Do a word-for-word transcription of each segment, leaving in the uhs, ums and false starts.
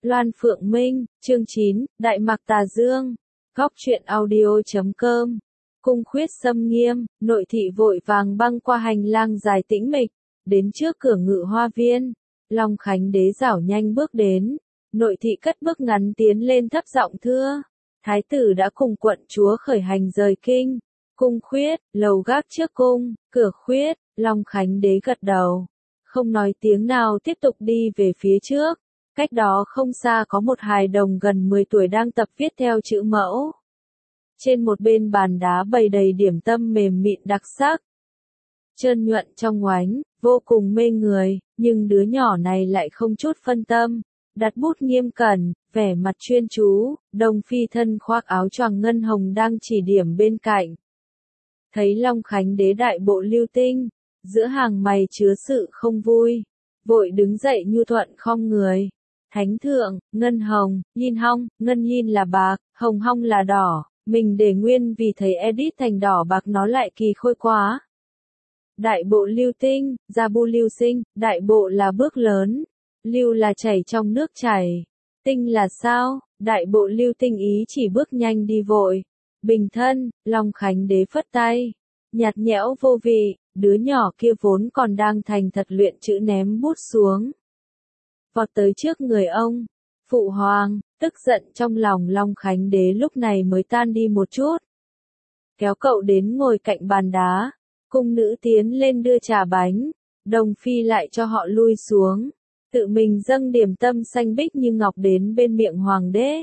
Loan Phượng Minh, chương chín, Đại Mạc Tà Dương. Góc truyện audio chấm com. Cung khuyết xâm nghiêm, nội thị vội vàng băng qua hành lang dài tĩnh mịch, đến trước cửa ngự hoa viên. Long Khánh Đế rảo nhanh bước đến, nội thị cất bước ngắn tiến lên thấp giọng thưa. Thái tử đã cùng quận chúa khởi hành rời kinh. Cung khuyết, lầu gác trước cung, cửa khuyết, Long Khánh Đế gật đầu. Không nói tiếng nào tiếp tục đi về phía trước. Cách đó không xa có một hài đồng gần mười tuổi đang tập viết theo chữ mẫu. Trên một bên bàn đá bày đầy điểm tâm mềm mịn đặc sắc. Trơn nhuận trong oánh, vô cùng mê người, nhưng đứa nhỏ này lại không chút phân tâm. Đặt bút nghiêm cẩn, vẻ mặt chuyên chú, Đồng Phi thân khoác áo choàng ngân hồng đang chỉ điểm bên cạnh. Thấy Long Khánh Đế đại bộ lưu tinh, giữa hàng mày chứa sự không vui, vội đứng dậy nhu thuận khom người. Thánh thượng, ngân hồng, yin hong, ngân yin là bạc, hồng hong là đỏ, mình để nguyên vì thấy edit thành đỏ bạc nó lại kỳ khôi quá. Đại bộ lưu tinh, gia bu lưu sinh, đại bộ là bước lớn, lưu là chảy trong nước chảy, tinh là sao, đại bộ lưu tinh ý chỉ bước nhanh đi vội. Bình thân, Long Khánh Đế phất tay, nhạt nhẽo vô vị, đứa nhỏ kia vốn còn đang thành thật luyện chữ ném bút xuống. Vọt tới trước người ông, phụ hoàng, tức giận trong lòng Long Khánh Đế lúc này mới tan đi một chút. Kéo cậu đến ngồi cạnh bàn đá, cung nữ tiến lên đưa trà bánh, Đồng Phi lại cho họ lui xuống, tự mình dâng điểm tâm xanh bích như ngọc đến bên miệng hoàng đế.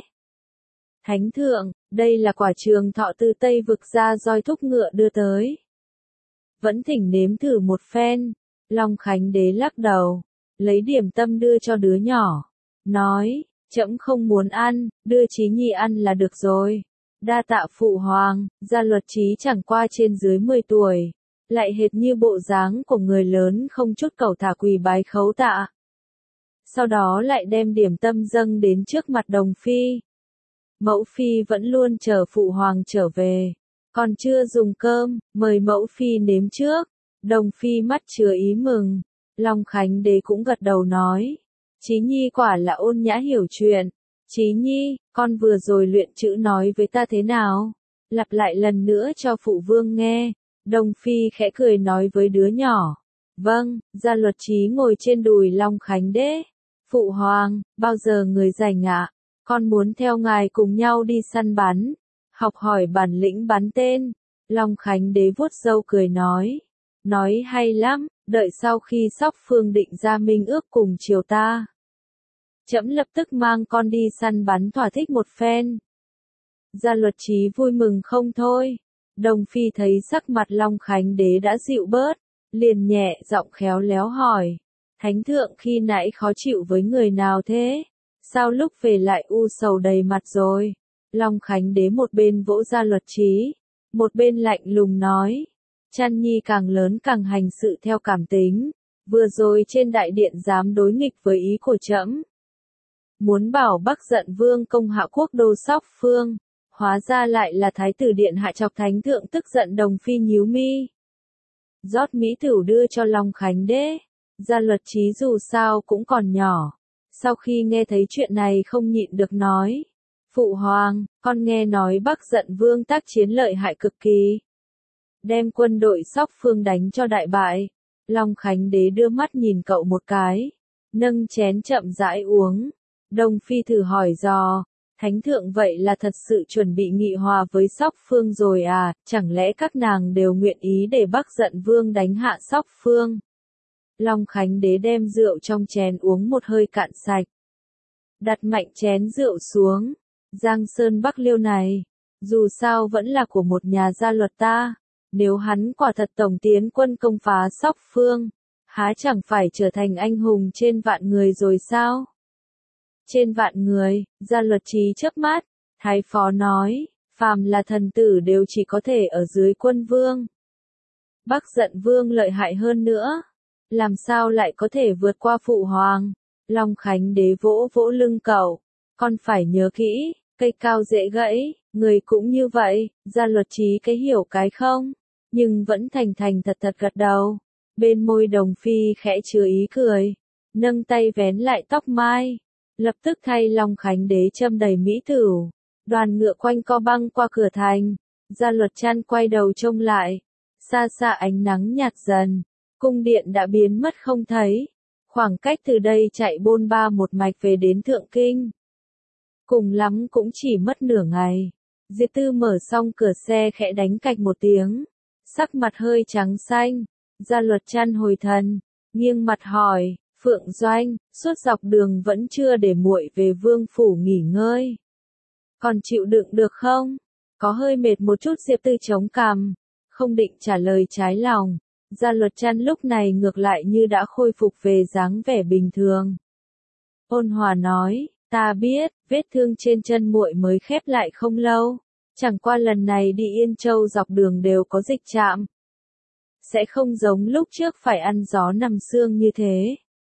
Thánh thượng, đây là quả trường thọ từ Tây vực ra roi thúc ngựa đưa tới. Vẫn thỉnh nếm thử một phen, Long Khánh Đế lắc đầu. Lấy điểm tâm đưa cho đứa nhỏ, nói, trẫm không muốn ăn, đưa Chí Nhi ăn là được rồi. Đa tạ phụ hoàng, Gia Luật Chí chẳng qua trên dưới mười tuổi, lại hệt như bộ dáng của người lớn không chút cầu thả quỳ bái khấu tạ. Sau đó lại đem điểm tâm dâng đến trước mặt Đồng Phi. Mẫu Phi vẫn luôn chờ phụ hoàng trở về, còn chưa dùng cơm, mời Mẫu Phi nếm trước. Đồng Phi mắt chứa ý mừng. Long Khánh Đế cũng gật đầu nói, Chí Nhi quả là ôn nhã hiểu chuyện. Chí Nhi, con vừa rồi luyện chữ nói với ta thế nào? Lặp lại lần nữa cho phụ vương nghe. Đồng Phi khẽ cười nói với đứa nhỏ. Vâng, Gia Luật Chí ngồi trên đùi Long Khánh Đế. Phụ hoàng, bao giờ người rảnh ạ? Con muốn theo ngài cùng nhau đi săn bắn, học hỏi bản lĩnh bắn tên. Long Khánh Đế vuốt râu cười nói. Nói hay lắm. Đợi sau khi Sóc Phương định ra minh ước cùng triều ta, trẫm lập tức mang con đi săn bắn thỏa thích một phen. Gia Luật Chí vui mừng không thôi. Đồng Phi thấy sắc mặt Long Khánh Đế đã dịu bớt, liền nhẹ giọng khéo léo hỏi, Thánh thượng khi nãy khó chịu với người nào thế? Sao lúc về lại u sầu đầy mặt rồi? Long Khánh Đế một bên vỗ Gia Luật Chí, một bên lạnh lùng nói. Chăn nhi càng lớn càng hành sự theo cảm tính, vừa rồi trên đại điện dám đối nghịch với ý của trẫm. Muốn bảo Bắc giận vương công hạ quốc đô Sóc Phương, hóa ra lại là thái tử điện hạ chọc thánh thượng tức giận. Đồng Phi nhíu mi. Rót mỹ tửu đưa cho Long Khánh Đế. Gia Luật Chí dù sao cũng còn nhỏ, sau khi nghe thấy chuyện này không nhịn được nói. Phụ hoàng, con nghe nói Bắc giận vương tác chiến lợi hại cực kỳ. Đem quân đội Sóc Phương đánh cho đại bại. Long Khánh Đế đưa mắt nhìn cậu một cái, nâng chén chậm rãi uống. Đồng Phi thử hỏi dò, Thánh thượng vậy là thật sự chuẩn bị nghị hòa với Sóc Phương rồi à, chẳng lẽ các nàng đều nguyện ý để Bắc giận vương đánh hạ Sóc Phương? Long Khánh Đế đem rượu trong chén uống một hơi cạn sạch. Đặt mạnh chén rượu xuống, Giang Sơn Bắc Liêu này, dù sao vẫn là của một nhà gia luật ta. Nếu hắn quả thật tổng tiến quân công phá Sóc Phương, há chẳng phải trở thành anh hùng trên vạn người rồi sao? Trên vạn người, Gia Luật Chí chớp mắt, thái phó nói, phàm là thần tử đều chỉ có thể ở dưới quân vương. Bắc giận vương lợi hại hơn nữa, làm sao lại có thể vượt qua phụ hoàng? Long Khánh Đế vỗ vỗ lưng cậu, con phải nhớ kỹ, cây cao dễ gãy, người cũng như vậy. Gia Luật Chí cái hiểu cái không, nhưng vẫn thành thành thật thật gật đầu. Bên môi Đồng Phi khẽ chứa ý cười, nâng tay vén lại tóc mai, Lập tức thay Long Khánh Đế châm đầy mỹ tửu. Đoàn ngựa quanh co băng qua cửa thành. Gia Luật Trăn quay đầu trông lại. Xa xa ánh nắng nhạt dần. Cung điện đã biến mất không thấy. Khoảng cách từ đây chạy bôn ba một mạch về đến Thượng Kinh. Cùng lắm cũng chỉ mất nửa ngày. Diệp Tư mở xong cửa xe khẽ đánh cạch một tiếng. Sắc mặt hơi trắng xanh. Gia Luật Trăn hồi thần. Nghiêng mặt hỏi. Phượng Doanh, suốt dọc đường vẫn chưa để muội về vương phủ nghỉ ngơi. Còn chịu đựng được không? Có hơi mệt một chút. Diệp Tư chống cằm. Không định trả lời trái lòng. Gia Luật Trăn lúc này ngược lại như đã khôi phục về dáng vẻ bình thường. Ôn hòa nói, ta biết, vết thương trên chân muội mới khép lại không lâu. Chẳng qua lần này đi Yên Châu dọc đường đều có dịch trạm. Sẽ không giống lúc trước phải ăn gió nằm sương như thế.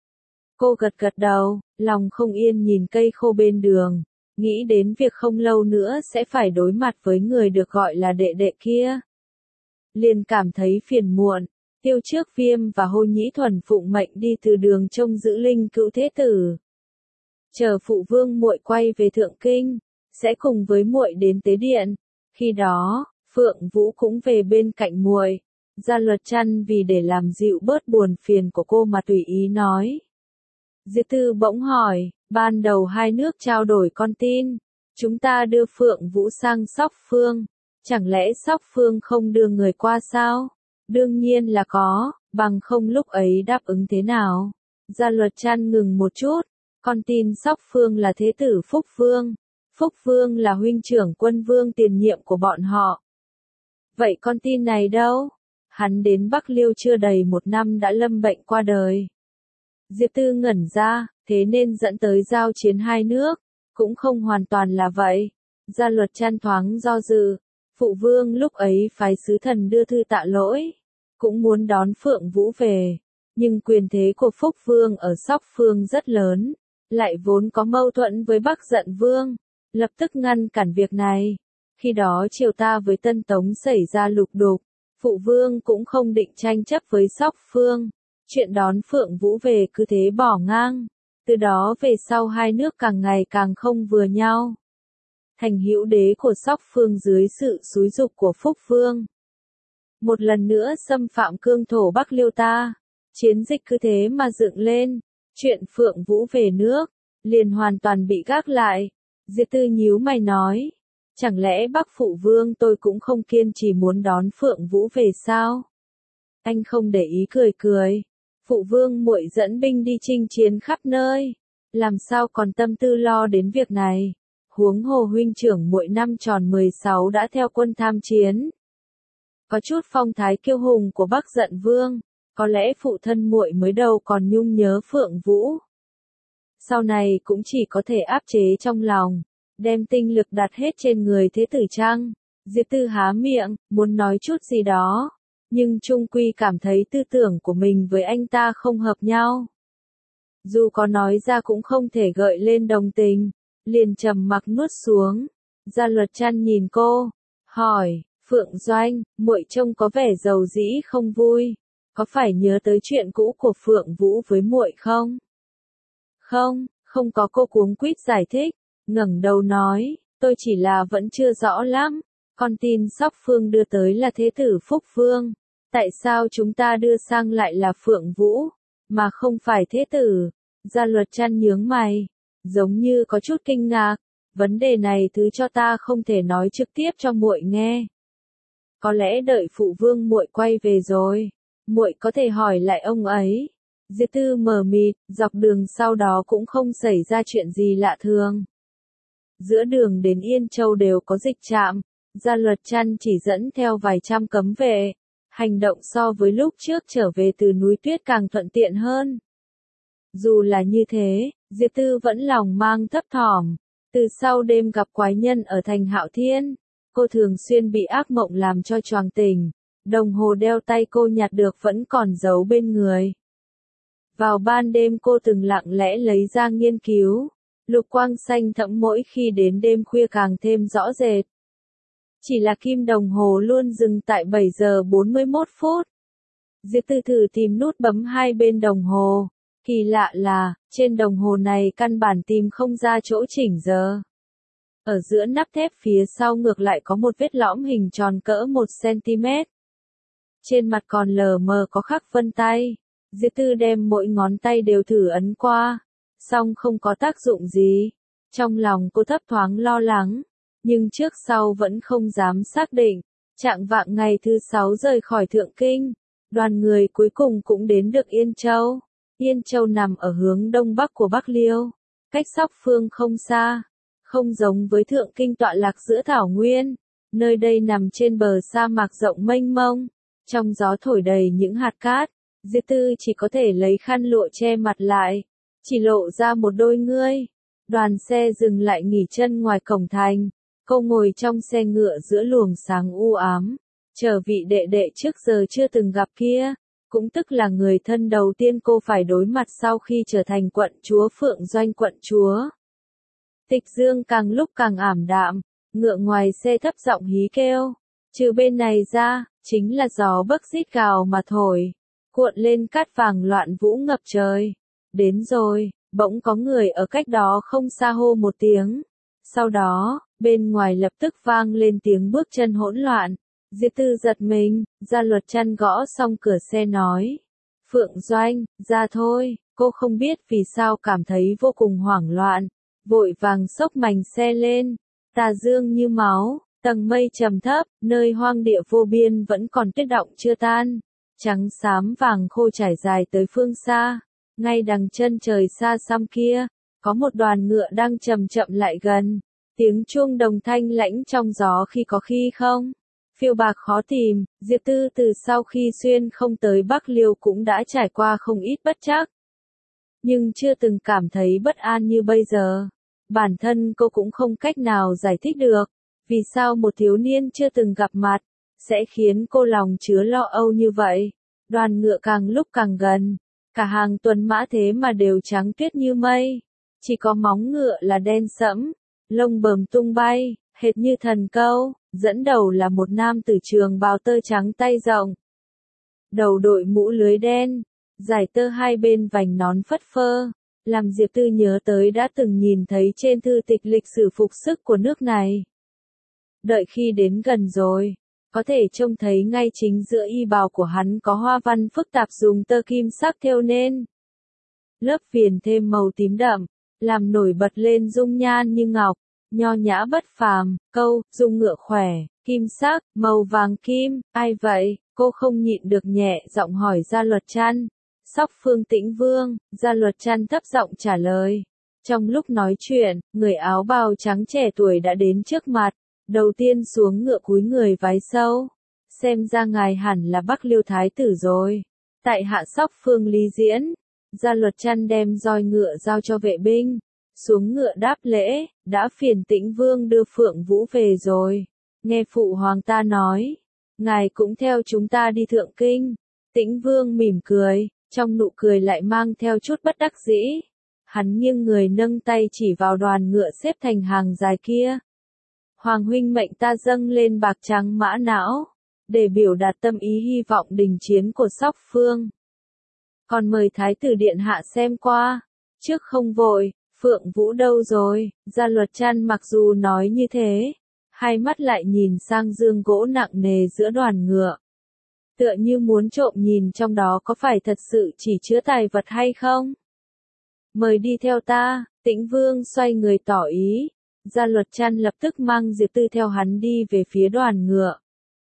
Cô gật gật đầu, lòng không yên nhìn cây khô bên đường. Nghĩ đến việc không lâu nữa sẽ phải đối mặt với người được gọi là đệ đệ kia. Liền cảm thấy phiền muộn. Tiêu Trước Viêm và Hô Nhĩ Thuần phụng mệnh đi từ đường trông giữ linh cữu thế tử. Chờ phụ vương muội quay về Thượng Kinh, sẽ cùng với muội đến tế điện. Khi đó, Phượng Vũ cũng về bên cạnh muội. Gia Luật Trăn vì để làm dịu bớt buồn phiền của cô mà tùy ý nói. Diệp Tư bỗng hỏi, ban đầu hai nước trao đổi con tin, chúng ta đưa Phượng Vũ sang Sóc Phương, chẳng lẽ Sóc Phương không đưa người qua sao? Đương nhiên là có, bằng không lúc ấy đáp ứng thế nào? Gia Luật Trăn ngừng một chút, con tin Sóc Phương là thế tử Phúc Vương, Phúc Vương là huynh trưởng Quân Vương tiền nhiệm của bọn họ. Vậy con tin này đâu? Hắn đến Bắc Liêu chưa đầy một năm đã lâm bệnh qua đời. Diệp Tư ngẩn ra, thế nên dẫn tới giao chiến hai nước, cũng không hoàn toàn là vậy. Gia Luật Trăn thoáng do dự, phụ vương lúc ấy phái sứ thần đưa thư tạ lỗi, cũng muốn đón Phượng Vũ về, nhưng quyền thế của Phúc Vương ở Sóc Phương rất lớn, lại vốn có mâu thuẫn với Bắc Dận Vương, lập tức ngăn cản việc này. Khi đó triều ta với Tân Tống xảy ra lục đục, phụ vương cũng không định tranh chấp với Sóc Phương. Chuyện đón Phượng Vũ về cứ thế bỏ ngang. Từ đó về sau hai nước càng ngày càng không vừa nhau. Thành hữu đế của Sóc Phương dưới sự xúi giục của Phúc Vương. Một lần nữa xâm phạm cương thổ Bắc Liêu ta. Chiến dịch cứ thế mà dựng lên. Chuyện Phượng Vũ về nước, liền hoàn toàn bị gác lại. Diệp Tư nhíu mày nói. Chẳng lẽ Bắc Phụ Vương tôi cũng không kiên trì muốn đón Phượng Vũ về sao? Anh không để ý cười cười. Phụ vương muội dẫn binh đi chinh chiến khắp nơi, làm sao còn tâm tư lo đến việc này? Huống hồ huynh trưởng muội năm tròn mười sáu đã theo quân tham chiến, có chút phong thái kiêu hùng của Bắc Dận Vương, có lẽ phụ thân muội mới đầu còn nhung nhớ Phượng Vũ, sau này cũng chỉ có thể áp chế trong lòng, đem tinh lực đặt hết trên người thế tử chăng? Diệp Tư há miệng, muốn nói chút gì đó. Nhưng trung quy cảm thấy tư tưởng của mình với anh ta không hợp nhau. Dù có nói ra cũng không thể gợi lên đồng tình, liền trầm mặc nuốt xuống. Gia Luật Trăn nhìn cô, hỏi, Phượng Doanh, muội trông có vẻ giàu dĩ không vui, có phải nhớ tới chuyện cũ của Phượng Vũ với muội không? Không, không có. Cô cuống quýt giải thích, ngẩng đầu nói, tôi chỉ là vẫn chưa rõ lắm, con tin Sóc Phương đưa tới là thế tử Phúc Vương. Tại sao chúng ta đưa sang lại là Phượng Vũ, mà không phải thế tử? Gia Luật Trăn nhướng mày, giống như có chút kinh ngạc. Vấn đề này thứ cho ta không thể nói trực tiếp cho muội nghe. Có lẽ đợi phụ vương muội quay về rồi, muội có thể hỏi lại ông ấy. Diệp Tư mờ mịt, dọc đường sau đó cũng không xảy ra chuyện gì lạ thường. Giữa đường đến Yên Châu đều có dịch trạm, Gia Luật Trăn chỉ dẫn theo vài trăm cấm vệ. Hành động so với lúc trước trở về từ núi tuyết càng thuận tiện hơn. Dù là như thế, Diệp Tư vẫn lòng mang thấp thỏm. Từ sau đêm gặp quái nhân ở thành Hạo Thiên, cô thường xuyên bị ác mộng làm cho choàng tỉnh. Đồng hồ đeo tay cô nhặt được vẫn còn giấu bên người. Vào ban đêm cô từng lặng lẽ lấy ra nghiên cứu. Lục quang xanh thẫm mỗi khi đến đêm khuya càng thêm rõ rệt. Chỉ là kim đồng hồ luôn dừng tại bảy giờ bốn mươi mốt phút. Diệp Tư thử tìm nút bấm hai bên đồng hồ, Kỳ lạ là, trên đồng hồ này căn bản tìm không ra chỗ chỉnh giờ. Ở giữa nắp thép phía sau ngược lại có một vết lõm hình tròn cỡ một xăng-ti-mét. Trên mặt còn lờ mờ có khắc vân tay. Diệp Tư đem mỗi ngón tay đều thử ấn qua, song không có tác dụng gì. Trong lòng cô thấp thoáng lo lắng, nhưng trước sau vẫn không dám xác định. Trạng vạng ngày thứ sáu rời khỏi Thượng Kinh, đoàn người cuối cùng cũng đến được Yên Châu. Yên Châu nằm ở hướng đông bắc của Bắc Liêu, cách Sóc Phương không xa, không giống với Thượng Kinh tọa lạc giữa thảo nguyên. Nơi đây nằm trên bờ sa mạc rộng mênh mông, trong gió thổi đầy những hạt cát. Diệp Tư chỉ có thể lấy khăn lụa che mặt lại, chỉ lộ ra một đôi ngươi. Đoàn xe dừng lại nghỉ chân ngoài cổng thành, cô ngồi trong xe ngựa giữa luồng sáng u ám, chờ vị đệ đệ trước giờ chưa từng gặp kia, cũng tức là người thân đầu tiên cô phải đối mặt sau khi trở thành quận chúa Phượng Doanh quận chúa. Tịch Dương càng lúc càng ảm đạm, ngựa ngoài xe thấp giọng hí kêu, trừ bên này ra, chính là gió bấc rít gào mà thổi, cuộn lên cát vàng loạn vũ ngập trời. Đến rồi, bỗng có người ở cách đó không xa hô một tiếng. Sau đó, bên ngoài lập tức vang lên tiếng bước chân hỗn loạn. Diệp Tư giật mình, Gia Luật Chăn gõ xong cửa xe nói. Phượng Doanh, ra thôi, cô không biết vì sao cảm thấy vô cùng hoảng loạn. Vội vàng xốc mành xe lên, tà dương như máu, tầng mây trầm thấp, nơi hoang địa vô biên vẫn còn tuyết động chưa tan. Trắng xám vàng khô trải dài tới phương xa, ngay đằng chân trời xa xăm kia, có một đoàn ngựa đang chậm chậm lại gần, tiếng chuông đồng thanh lãnh trong gió khi có khi không, phiêu bạc khó tìm. Diệp Tư từ sau khi xuyên không tới Bắc Liêu cũng đã trải qua không ít bất trắc, nhưng chưa từng cảm thấy bất an như bây giờ. Bản thân cô cũng không cách nào giải thích được, vì sao một thiếu niên chưa từng gặp mặt sẽ khiến cô lòng chứa lo âu như vậy. Đoàn ngựa càng lúc càng gần, cả hàng tuần mã thế mà đều trắng tuyết như mây, chỉ có móng ngựa là đen sẫm, lông bờm tung bay, hệt như thần câu. Dẫn đầu là một nam tử trường bào tơ trắng tay rộng, đầu đội mũ lưới đen, giải tơ hai bên vành nón phất phơ, làm Diệp Tư nhớ tới đã từng nhìn thấy trên thư tịch lịch sử phục sức của nước này. Đợi khi đến gần rồi, có thể trông thấy ngay chính giữa y bào của hắn có hoa văn phức tạp dùng tơ kim sắc thêu nên. Lớp viền thêm màu tím đậm, làm nổi bật lên dung nhan như ngọc, nho nhã bất phàm. Câu, dung ngựa khỏe, kim sắc, màu vàng kim, ai vậy? Cô không nhịn được nhẹ giọng hỏi Gia Luật Chăn. Sóc Phương Tĩnh Vương, Gia Luật Chăn thấp giọng trả lời. Trong lúc nói chuyện, người áo bào trắng trẻ tuổi đã đến trước mặt, đầu tiên xuống ngựa cúi người vái sâu. Xem ra ngài hẳn là Bắc Liêu Thái tử rồi. Tại hạ Sóc Phương Lý Diễn. Gia Luật Chăn đem roi ngựa giao cho vệ binh, xuống ngựa đáp lễ, đã phiền Tĩnh Vương đưa Phượng Vũ về rồi. Nghe phụ hoàng ta nói, ngài cũng theo chúng ta đi Thượng Kinh. Tĩnh Vương mỉm cười, trong nụ cười lại mang theo chút bất đắc dĩ. Hắn nghiêng người nâng tay chỉ vào đoàn ngựa xếp thành hàng dài kia. Hoàng huynh mệnh ta dâng lên bạc trắng mã não, để biểu đạt tâm ý hy vọng đình chiến của Sóc Phương. Còn mời Thái tử điện hạ xem qua. Trước không vội, Phượng Vũ đâu rồi? Gia Luật Chăn mặc dù nói như thế, hai mắt lại nhìn sang dương gỗ nặng nề giữa đoàn ngựa. Tựa như muốn trộm nhìn trong đó có phải thật sự chỉ chứa tài vật hay không? Mời đi theo ta. Tĩnh Vương xoay người tỏ ý. Gia Luật Chăn lập tức mang Diệp Tư theo hắn đi về phía đoàn ngựa.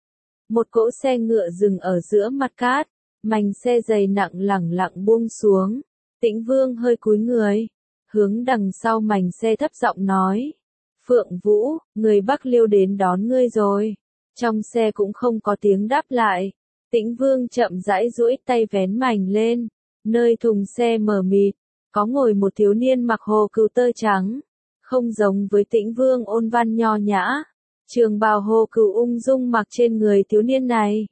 Một cỗ xe ngựa dừng ở giữa mặt cát, mành xe dày nặng lẳng lặng buông xuống. Tĩnh Vương hơi cúi người, hướng đằng sau mành xe thấp giọng nói. Phượng Vũ, người Bắc Liêu đến đón ngươi rồi. Trong xe cũng không có tiếng đáp lại. Tĩnh Vương chậm rãi duỗi tay vén mành lên. Nơi thùng xe mờ mịt, có ngồi một thiếu niên mặc hồ cừu tơ trắng. Không giống với Tĩnh Vương ôn văn nho nhã, trường bào hồ cừu ung dung mặc trên người thiếu niên này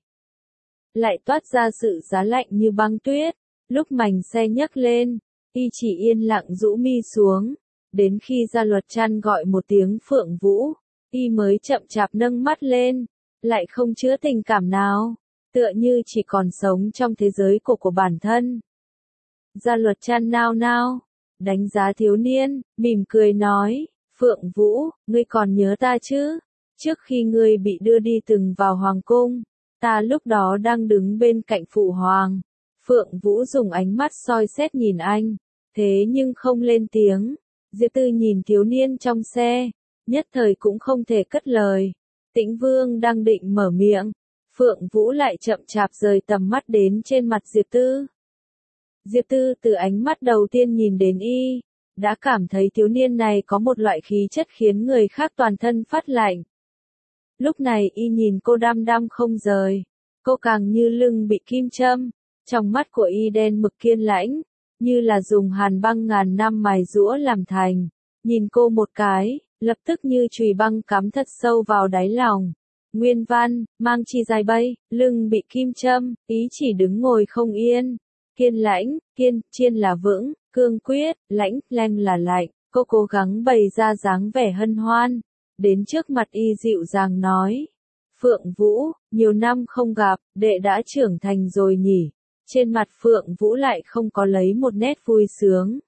lại toát ra sự giá lạnh như băng tuyết. Lúc mành xe nhấc lên, y chỉ yên lặng rũ mi xuống, đến khi Gia Luật Chăn gọi một tiếng Phượng Vũ, y mới chậm chạp nâng mắt lên, lại không chứa tình cảm nào, tựa như chỉ còn sống trong thế giới của của bản thân. Gia Luật Trăn nao nao, đánh giá thiếu niên, mỉm cười nói, Phượng Vũ, ngươi còn nhớ ta chứ? Trước khi ngươi bị đưa đi từng vào hoàng cung, ta lúc đó đang đứng bên cạnh phụ hoàng. Phượng Vũ dùng ánh mắt soi xét nhìn anh, thế nhưng không lên tiếng. Diệp Tư nhìn thiếu niên trong xe, nhất thời cũng không thể cất lời. Tĩnh Vương đang định mở miệng, Phượng Vũ lại chậm chạp rời tầm mắt đến trên mặt Diệp Tư. Diệp Tư từ ánh mắt đầu tiên nhìn đến y, đã cảm thấy thiếu niên này có một loại khí chất khiến người khác toàn thân phát lạnh. Lúc này y nhìn cô đăm đăm không rời, cô càng như lưng bị kim châm, trong mắt của y đen mực kiên lãnh, như là dùng hàn băng ngàn năm mài giũa làm thành. Nhìn cô một cái, lập tức như chùy băng cắm thật sâu vào đáy lòng. Nguyên văn, mang chi dài bay, lưng bị kim châm, ý chỉ đứng ngồi không yên. Kiên lãnh, kiên, chiên là vững, cương quyết, lãnh, lem là lạnh. Cô cố gắng bày ra dáng vẻ hân hoan, đến trước mặt y dịu dàng nói. Phượng Vũ, nhiều năm không gặp, đệ đã trưởng thành rồi nhỉ. Trên mặt Phượng Vũ lại không có lấy một nét vui sướng.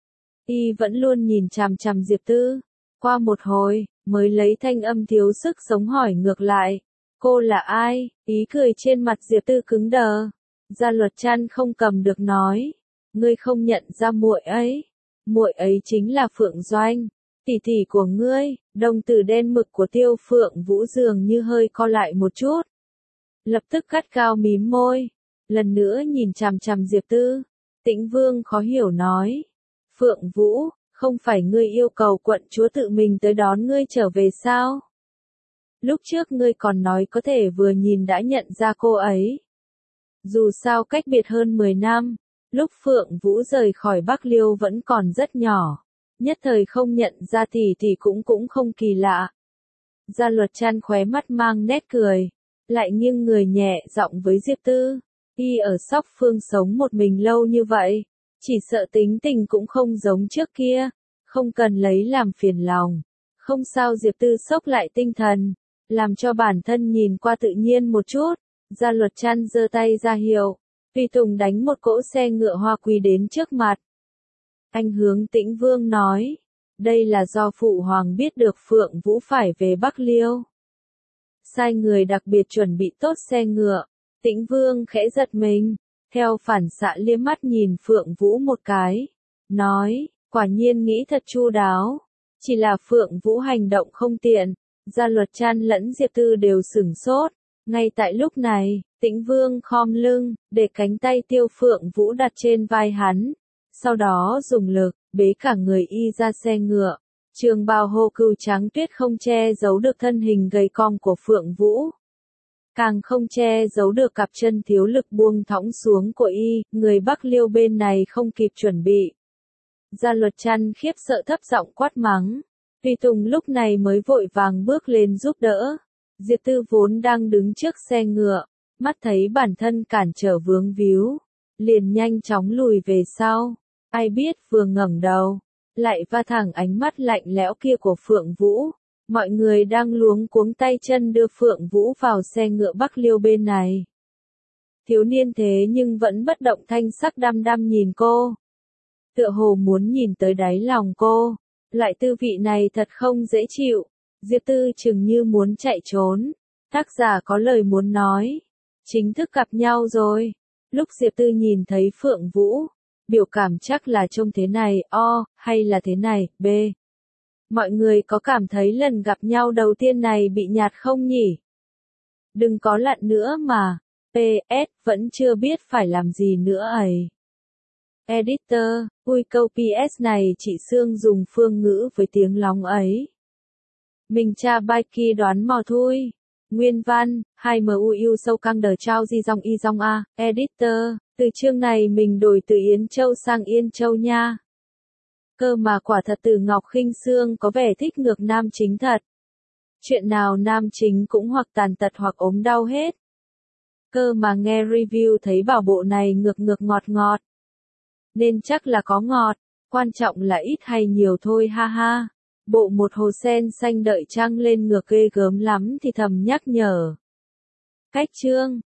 Y vẫn luôn nhìn chằm chằm Diệp Tư. Qua một hồi, mới lấy thanh âm thiếu sức sống hỏi ngược lại. Cô là ai? Ý cười trên mặt Diệp Tư cứng đờ. Gia Luật Trăn không cầm được nói. Ngươi không nhận ra muội ấy. Muội ấy chính là Phượng Doanh, tỷ tỷ của ngươi. Đồng tử đen mực của Tiêu Phượng Vũ dường như hơi co lại một chút. Lập tức cắt cao mím môi. Lần nữa nhìn chằm chằm Diệp Tư. Tĩnh Vương khó hiểu nói. Phượng Vũ, không phải ngươi yêu cầu quận chúa tự mình tới đón ngươi trở về sao? Lúc trước ngươi còn nói có thể vừa nhìn đã nhận ra cô ấy. Dù sao cách biệt hơn mười năm, lúc Phượng Vũ rời khỏi Bắc Liêu vẫn còn rất nhỏ. Nhất thời không nhận ra tỷ tỷ cũng cũng không kỳ lạ. Gia Luật Trăn khóe mắt mang nét cười, lại nghiêng người nhẹ giọng với Diệp Tư. Y ở Sóc Phương sống một mình lâu như vậy, chỉ sợ tính tình cũng không giống trước kia, không cần lấy làm phiền lòng. Không sao. Diệp Tư sốc lại tinh thần, làm cho bản thân nhìn qua tự nhiên một chút. Gia Luật Trăn giơ tay ra hiệu, tùy tùng đánh một cỗ xe ngựa hoa quý đến trước mặt. Anh hướng Tĩnh Vương nói, đây là do phụ hoàng biết được Phượng Vũ phải về Bắc Liêu, sai người đặc biệt chuẩn bị tốt xe ngựa. Tĩnh Vương khẽ giật mình, theo phản xạ liếc mắt nhìn Phượng Vũ một cái, nói, quả nhiên nghĩ thật chu đáo, chỉ là Phượng Vũ hành động không tiện. Gia Luật Trăn lẫn Diệp Tư đều sửng sốt. Ngay tại lúc này, Tĩnh Vương khom lưng, để cánh tay Tiêu Phượng Vũ đặt trên vai hắn, sau đó dùng lực, bế cả người y ra xe ngựa. Trường bào hô cừu trắng tuyết không che giấu được thân hình gầy cong của Phượng Vũ. Càng không che giấu được cặp chân thiếu lực buông thõng xuống của y, người Bắc Liêu bên này không kịp chuẩn bị. Gia Luật Trăn khiếp sợ thấp giọng quát mắng. Tùy tùng lúc này mới vội vàng bước lên giúp đỡ. Diệp Tư vốn đang đứng trước xe ngựa, mắt thấy bản thân cản trở vướng víu, liền nhanh chóng lùi về sau. Ai biết vừa ngẩng đầu, lại va thẳng ánh mắt lạnh lẽo kia của Phượng Vũ. Mọi người đang luống cuống tay chân đưa Phượng Vũ vào xe ngựa Bắc Liêu bên này. Thiếu niên thế nhưng vẫn bất động thanh sắc đăm đăm nhìn cô. Tựa hồ muốn nhìn tới đáy lòng cô. Loại tư vị này thật không dễ chịu. Diệp Tư chừng như muốn chạy trốn. Tác giả có lời muốn nói. Chính thức gặp nhau rồi. Lúc Diệp Tư nhìn thấy Phượng Vũ, biểu cảm chắc là trông thế này, o, hay là thế này, b. Mọi người có cảm thấy lần gặp nhau đầu tiên này bị nhạt không nhỉ? Đừng có lặn nữa mà. pê ét, vẫn chưa biết phải làm gì nữa ấy. Editor, ui câu pê ét này chị Sương dùng phương ngữ với tiếng lóng ấy. Mình cha bai kia đoán mò thui. Nguyên văn, hai mu sâu căng đờ trao di dòng y dòng a. Editor, từ chương này mình đổi từ Yến Châu sang Yên Châu nha. Cơ mà quả thật từ Ngọc Khinh Sương có vẻ thích ngược nam chính thật. Chuyện nào nam chính cũng hoặc tàn tật hoặc ốm đau hết. Cơ mà nghe review thấy bảo bộ này ngược ngược ngọt ngọt. Nên chắc là có ngọt, quan trọng là ít hay nhiều thôi ha ha. Bộ một hồ sen xanh đợi trăng lên ngược ghê gớm lắm thì thầm nhắc nhở. Cách chương